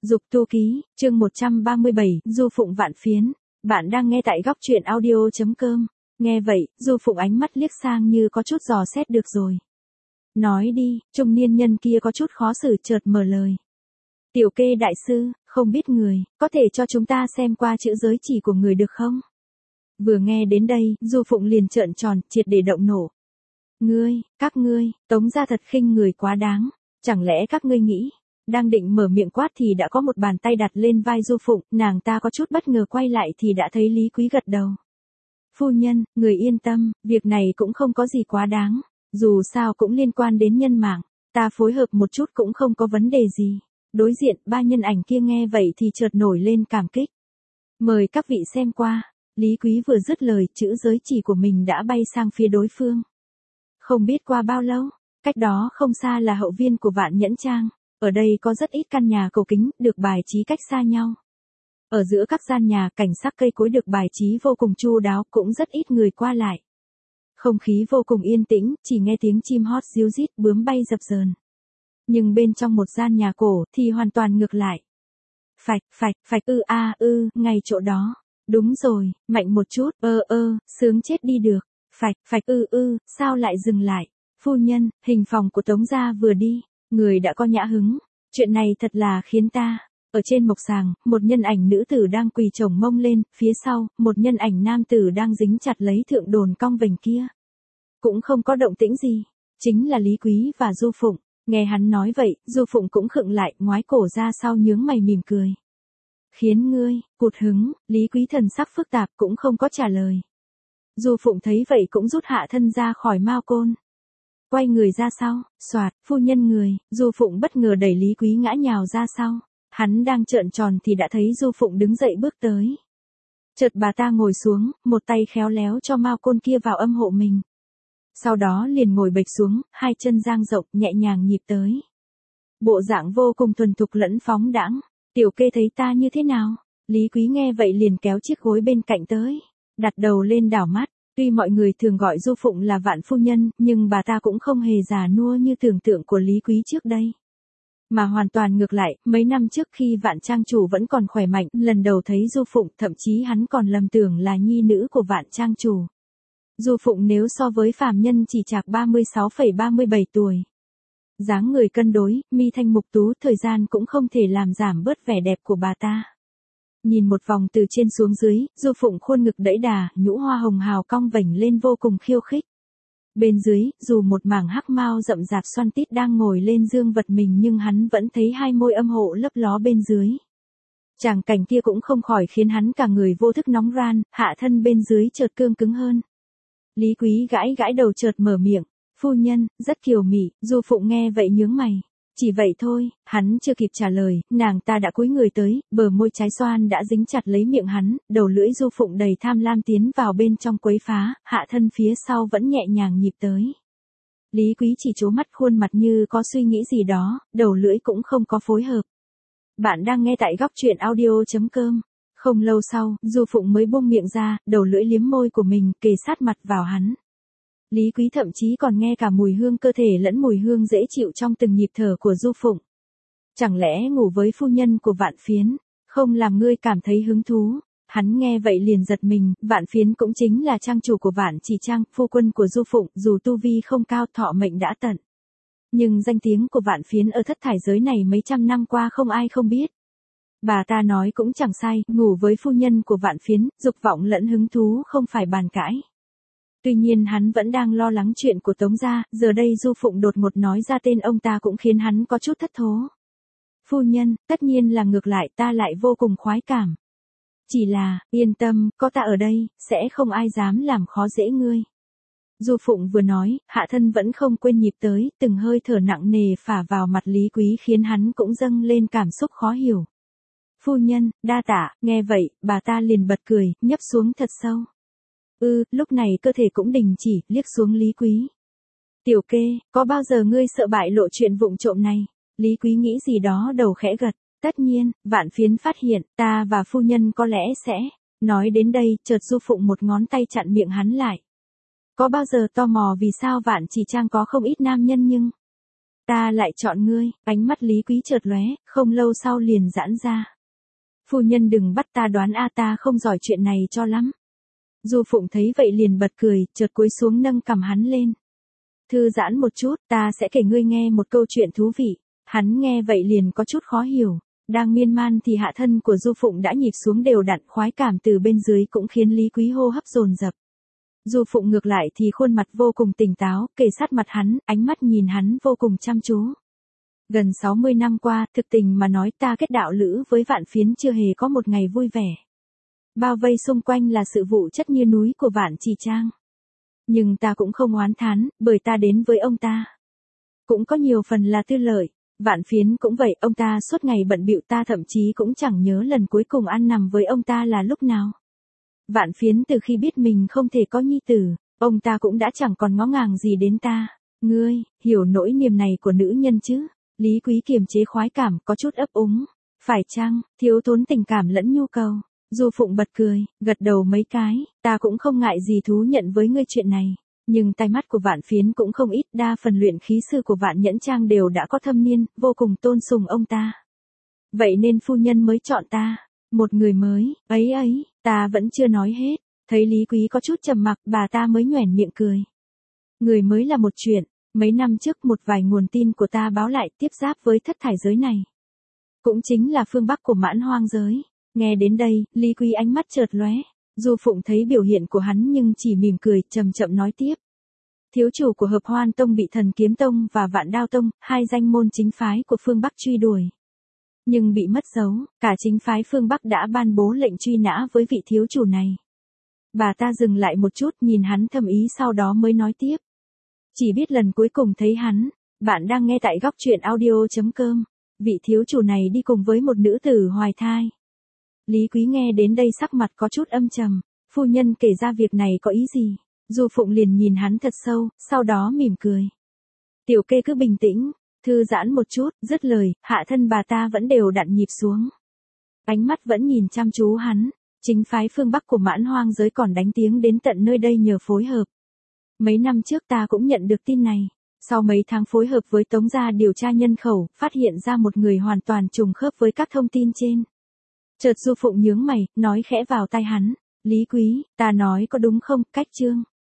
Dục tu ký, chương 137, Du Phụng vạn phiến. Bạn đang nghe tại góc truyện audio.com. Nghe vậy, Du Phụng ánh mắt liếc sang như có chút dò xét được rồi. Nói đi, trung niên nhân kia có chút khó xử chợt mở lời. Tiểu Kê đại sư, không biết người, có thể cho chúng ta xem qua chữ giới chỉ của người được không? Vừa nghe đến đây, Du Phụng liền trợn tròn, triệt để động nổ. Các ngươi, Tống gia thật khinh người quá đáng, chẳng lẽ các ngươi nghĩ... Đang định mở miệng quát thì đã có một bàn tay đặt lên vai Du Phụng, nàng ta có chút bất ngờ quay lại thì đã thấy Lý Quý gật đầu. Phu nhân, người yên tâm, việc này cũng không có gì quá đáng, dù sao cũng liên quan đến nhân mạng, ta phối hợp một chút cũng không có vấn đề gì. Đối diện, ba nhân ảnh kia nghe vậy thì chợt nổi lên cảm kích. Mời các vị xem qua, Lý Quý vừa dứt lời, chữ giới chỉ của mình đã bay sang phía đối phương. Không biết qua bao lâu, cách đó không xa là hậu viên của Vạn Nhẫn Trang. Ở đây có rất ít căn nhà cổ kính, được bài trí cách xa nhau. Ở giữa các gian nhà, cảnh sắc cây cối được bài trí vô cùng chu đáo, cũng rất ít người qua lại. Không khí vô cùng yên tĩnh, chỉ nghe tiếng chim hót ríu rít, bướm bay dập dờn. Nhưng bên trong một gian nhà cổ thì hoàn toàn ngược lại. Phạch, ngay chỗ đó. Đúng rồi, mạnh một chút, sướng chết đi được. Phạch, sao lại dừng lại? Phu nhân, hình phòng của Tống gia vừa đi. Người đã có nhã hứng, chuyện này thật là khiến ta. Ở trên mộc sàng, một nhân ảnh nữ tử đang quỳ chồng mông lên, phía sau, một nhân ảnh nam tử đang dính chặt lấy thượng đồn cong vành kia. Cũng không có động tĩnh gì, chính là Lý Quý và Du Phụng. Nghe hắn nói vậy, Du Phụng cũng khựng lại, ngoái cổ ra sau nhướng mày mỉm cười. Khiến ngươi, cụt hứng, Lý Quý thần sắc phức tạp cũng không có trả lời. Du Phụng thấy vậy cũng rút hạ thân ra khỏi mao côn. Quay người ra sau, xoạt, phu nhân người, Du Phụng bất ngờ đẩy Lý Quý ngã nhào ra sau. Hắn đang trợn tròn thì đã thấy Du Phụng đứng dậy bước tới. Chợt bà ta ngồi xuống, một tay khéo léo cho mao côn kia vào âm hộ mình. Sau đó liền ngồi bệch xuống, hai chân dang rộng, nhẹ nhàng nhịp tới. Bộ dạng vô cùng thuần thục lẫn phóng đãng. Tiểu Kê thấy ta như thế nào? Lý Quý nghe vậy liền kéo chiếc gối bên cạnh tới, đặt đầu lên đảo mắt. Tuy mọi người thường gọi Du Phụng là Vạn phu nhân, nhưng bà ta cũng không hề già nua như tưởng tượng của Lý Quý trước đây. Mà hoàn toàn ngược lại, mấy năm trước khi Vạn trang chủ vẫn còn khỏe mạnh, lần đầu thấy Du Phụng, thậm chí hắn còn lầm tưởng là nhi nữ của Vạn trang chủ. Du Phụng nếu so với phàm nhân chỉ chạc 36,37 tuổi. Dáng người cân đối, mi thanh mục tú, thời gian cũng không thể làm giảm bớt vẻ đẹp của bà ta. Nhìn một vòng từ trên xuống dưới, Du Phụng khuôn ngực đẫy đà, nhũ hoa hồng hào cong vành lên vô cùng khiêu khích. Bên dưới, dù một mảng hắc mao rậm rạp xoăn tít đang ngồi lên dương vật mình nhưng hắn vẫn thấy hai môi âm hộ lấp ló bên dưới. Tràng cảnh kia cũng không khỏi khiến hắn cả người vô thức nóng ran, hạ thân bên dưới chợt cương cứng hơn. Lý Quý gãi đầu chợt mở miệng, phu nhân, rất kiều mị. Du Phụng nghe vậy nhướng mày. Chỉ vậy thôi, hắn chưa kịp trả lời, nàng ta đã cúi người tới, bờ môi trái xoan đã dính chặt lấy miệng hắn, đầu lưỡi Du Phụng đầy tham lam tiến vào bên trong quấy phá, hạ thân phía sau vẫn nhẹ nhàng nhịp tới. Lý Quý chỉ trố mắt khuôn mặt như có suy nghĩ gì đó, đầu lưỡi cũng không có phối hợp. Bạn đang nghe tại góc truyện audio.com. Không lâu sau, Du Phụng mới buông miệng ra, đầu lưỡi liếm môi của mình, kề sát mặt vào hắn. Lý Quý thậm chí còn nghe cả mùi hương cơ thể lẫn mùi hương dễ chịu trong từng nhịp thở của Du Phụng. Chẳng lẽ ngủ với phu nhân của Vạn phiến, không làm ngươi cảm thấy hứng thú? Hắn nghe vậy liền giật mình, Vạn phiến cũng chính là trang chủ của Vạn Chỉ Trang, phu quân của Du Phụng, dù tu vi không cao, thọ mệnh đã tận. Nhưng danh tiếng của Vạn phiến ở thất thải giới này mấy trăm năm qua không ai không biết. Bà ta nói cũng chẳng sai, ngủ với phu nhân của Vạn phiến, dục vọng lẫn hứng thú không phải bàn cãi. Tuy nhiên hắn vẫn đang lo lắng chuyện của Tống gia, giờ đây Du Phụng đột ngột nói ra tên ông ta cũng khiến hắn có chút thất thố. Phu nhân, tất nhiên là ngược lại, ta lại vô cùng khoái cảm. Chỉ là, yên tâm, có ta ở đây, sẽ không ai dám làm khó dễ ngươi. Du Phụng vừa nói, hạ thân vẫn không quên nhịp tới, từng hơi thở nặng nề phả vào mặt Lý Quý khiến hắn cũng dâng lên cảm xúc khó hiểu. Phu nhân, đa tạ, nghe vậy, bà ta liền bật cười, nhấp xuống thật sâu. Lúc này cơ thể cũng đình chỉ, liếc xuống Lý Quý. Tiểu Kê, có bao giờ ngươi sợ bại lộ chuyện vụng trộm này? Lý Quý nghĩ gì đó đầu khẽ gật. Tất nhiên, Vạn phiến phát hiện, ta và phu nhân có lẽ sẽ. Nói đến đây, chợt Du Phụng một ngón tay chặn miệng hắn lại. Có bao giờ tò mò vì sao Vạn Chỉ Trang có không ít nam nhân nhưng Ta lại chọn ngươi, ánh mắt Lý Quý chợt lóe, không lâu sau liền giãn ra. Phu nhân đừng bắt ta đoán ta không giỏi chuyện này cho lắm. Du Phụng thấy vậy liền bật cười, chợt cúi xuống nâng cằm hắn lên. Thư giãn một chút, ta sẽ kể ngươi nghe một câu chuyện thú vị. Hắn nghe vậy liền có chút khó hiểu. Đang miên man thì hạ thân của Du Phụng đã nhịp xuống đều đặn, khoái cảm từ bên dưới cũng khiến Lý Quý hô hấp dồn dập. Du Phụng ngược lại thì khuôn mặt vô cùng tỉnh táo, kề sát mặt hắn, ánh mắt nhìn hắn vô cùng chăm chú. Gần 60 năm qua, thực tình mà nói ta kết đạo lữ với Vạn Phiến chưa hề có một ngày vui vẻ. Bao vây xung quanh là sự vụ chất như núi của Vạn Trì Trang. Nhưng ta cũng không oán thán, bởi ta đến với ông ta. Cũng có nhiều phần là tư lợi. Vạn Phiến cũng vậy, ông ta suốt ngày bận bịu, ta thậm chí cũng chẳng nhớ lần cuối cùng ăn nằm với ông ta là lúc nào. Vạn Phiến từ khi biết mình không thể có nhi tử, ông ta cũng đã chẳng còn ngó ngàng gì đến ta. Ngươi, hiểu nỗi niềm này của nữ nhân chứ? Lý Quý kiềm chế khoái cảm, có chút ấp úng. Phải chăng, thiếu thốn tình cảm lẫn nhu cầu? Du Phụng bật cười, gật đầu mấy cái, ta cũng không ngại gì thú nhận với ngươi chuyện này. Nhưng tai mắt của Vạn Phiến cũng không ít, đa phần luyện khí sư của Vạn Nhẫn Trang đều đã có thâm niên, vô cùng tôn sùng ông ta. Vậy nên phu nhân mới chọn ta, một người mới, ấy, ta vẫn chưa nói hết. Thấy Lý Quý có chút trầm mặc, bà ta mới nhoẻn miệng cười. Người mới là một chuyện, mấy năm trước một vài nguồn tin của ta báo lại tiếp giáp với thất thải giới này. Cũng chính là phương Bắc của Mãn Hoang giới. Nghe đến đây, Lý Quý ánh mắt chợt lóe. Du Phụng thấy biểu hiện của hắn nhưng chỉ mỉm cười, chậm chậm nói tiếp. Thiếu chủ của Hợp Hoan Tông bị Thần Kiếm Tông và Vạn Đao Tông, hai danh môn chính phái của phương Bắc truy đuổi. Nhưng bị mất dấu, cả chính phái phương Bắc đã ban bố lệnh truy nã với vị thiếu chủ này. Bà ta dừng lại một chút, nhìn hắn thầm ý, sau đó mới nói tiếp. Chỉ biết lần cuối cùng thấy hắn, bạn đang nghe tại goctruyện.audio.com. Vị thiếu chủ này đi cùng với một nữ tử hoài thai. Lý Quý nghe đến đây sắc mặt có chút âm trầm. Phu nhân kể ra việc này có ý gì? Du Phụng liền nhìn hắn thật sâu, sau đó mỉm cười. Tiểu kê cứ bình tĩnh, thư giãn một chút, dứt lời, hạ thân bà ta vẫn đều đặn nhịp xuống. Ánh mắt vẫn nhìn chăm chú hắn. Chính phái phương Bắc của Mãn Hoang giới còn đánh tiếng đến tận nơi đây nhờ phối hợp. Mấy năm trước ta cũng nhận được tin này. Sau mấy tháng phối hợp với Tống gia điều tra nhân khẩu, phát hiện ra một người hoàn toàn trùng khớp với các thông tin trên. Chợt Du Phụng nhướng mày, nói khẽ vào tai hắn. Lý Quý, ta nói có đúng không? Cách chương.